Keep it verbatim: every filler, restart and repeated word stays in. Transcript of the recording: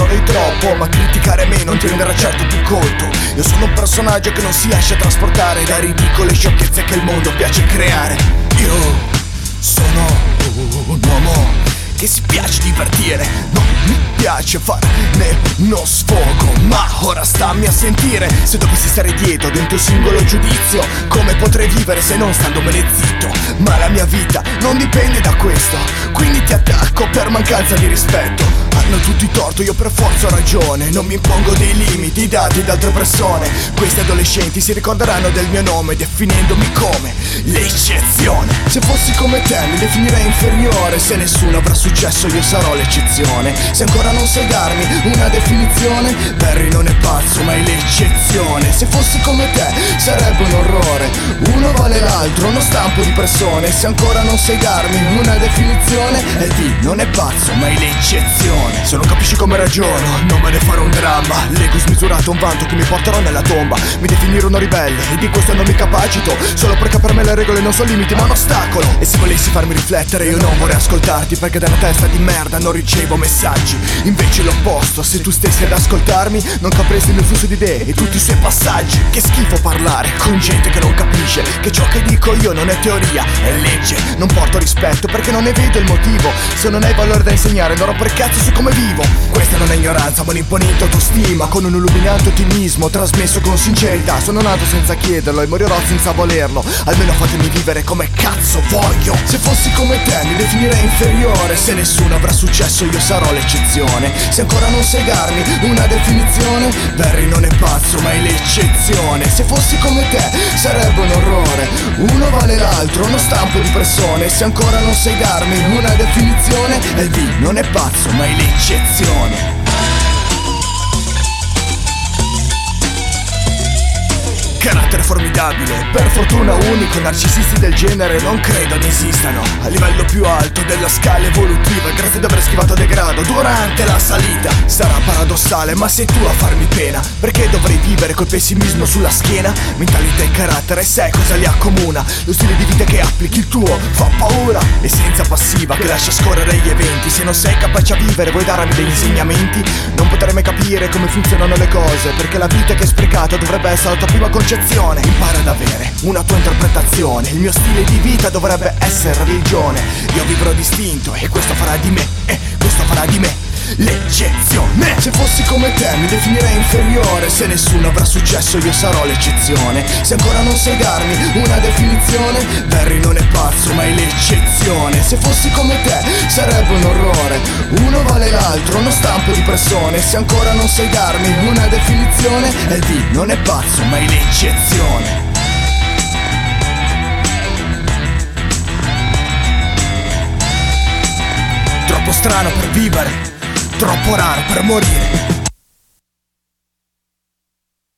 sono di troppo, ma criticare me non ti renderà certo più colto. Io sono un personaggio che non si lascia trasportare da ridicole sciocchezze che il mondo piace creare. Io sono un uomo che si piace divertire, non mi piace farne uno sfogo, ma ora stammi a sentire. Se dovessi stare dietro di un tuo singolo giudizio, come potrei vivere se non standomene zitto? Ma la mia vita non dipende da questo, quindi ti attacco per mancanza di rispetto. Hanno tutti torto, io per forza ho ragione, non mi impongo dei limiti dati da altre persone. Questi adolescenti si ricorderanno del mio nome definendomi come l'eccezione. Se fossi come te mi definirei inferiore, se nessuno avrà successo io sarò l'eccezione. Se ancora non sai darmi una definizione, Barry non è pazzo ma è l'eccezione. Se fossi come te sarebbe un orrore, uno vale l'altro, uno stampo di persone. Se ancora non sai darmi una definizione, L D non è pazzo ma è l'eccezione. Se non capisci come ragiono, non me ne farò un dramma. L'ego smisurato è un vanto che mi porterò nella tomba. Mi definirò uno ribelle e di questo non mi capacito, solo perché per me le regole non sono limiti ma un ostacolo. E se volessi farmi riflettere io non vorrei ascoltarti, perché da una testa di merda non ricevo messaggi. Invece l'opposto, se tu stessi ad ascoltarmi non capresti il mio flusso di idee e tutti i suoi passaggi. Che schifo parlare con gente che non capisce che ciò che dico io non è teoria, è legge. Non porto rispetto perché non ne vedo il motivo. Se non hai valore da insegnare non rompere cazzo su come vivo. Questa non è ignoranza ma un'imponente autostima, con un illuminante ottimismo trasmesso con sincerità. Sono nato senza chiederlo e morirò senza volerlo, almeno fatemi vivere come cazzo voglio. Se fossi come te mi definirei inferiore, se nessuno avrà successo io sarò l'eccezione. Se ancora non sai darmi una definizione, Barry non è pazzo ma è l'eccezione. Se fossi come te sarebbe un orrore, uno vale l'altro, uno stampo di persone. Se ancora non sai darmi una definizione, L D non è pazzo ma è l'eccezione. Carattere formidabile, per fortuna unico, narcisisti del genere non credo ne esistano. A livello più alto della scala evolutiva, grazie ad aver schivato degrado durante la salita. Sarà paradossale ma sei tu a farmi pena, perché dovrei vivere col pessimismo sulla schiena? Mentalità e carattere sai cosa li accomuna? Lo stile di vita che applichi il tuo fa paura, essenza passiva che lascia scorrere gli eventi. Se non sei capace a vivere vuoi darmi degli insegnamenti? Non potrei mai capire come funzionano le cose, perché la vita che hai sprecato dovrebbe essere la tua prima concezione. Impara ad avere una tua interpretazione, il mio stile di vita dovrebbe essere religione. Io vivrò distinto e questo farà di me, e questo farà di me l'eccezione. Se fossi come te mi definirei inferiore, se nessuno avrà successo io sarò l'eccezione. Se ancora non sai darmi una definizione, Barry non è pazzo ma è l'eccezione. Se fossi come te sarebbe un orrore, uno vale l'altro, uno stampo di persone. Se ancora non sai darmi una definizione, L D non è pazzo ma è l'eccezione. Troppo strano per vivere, troppo raro per morire.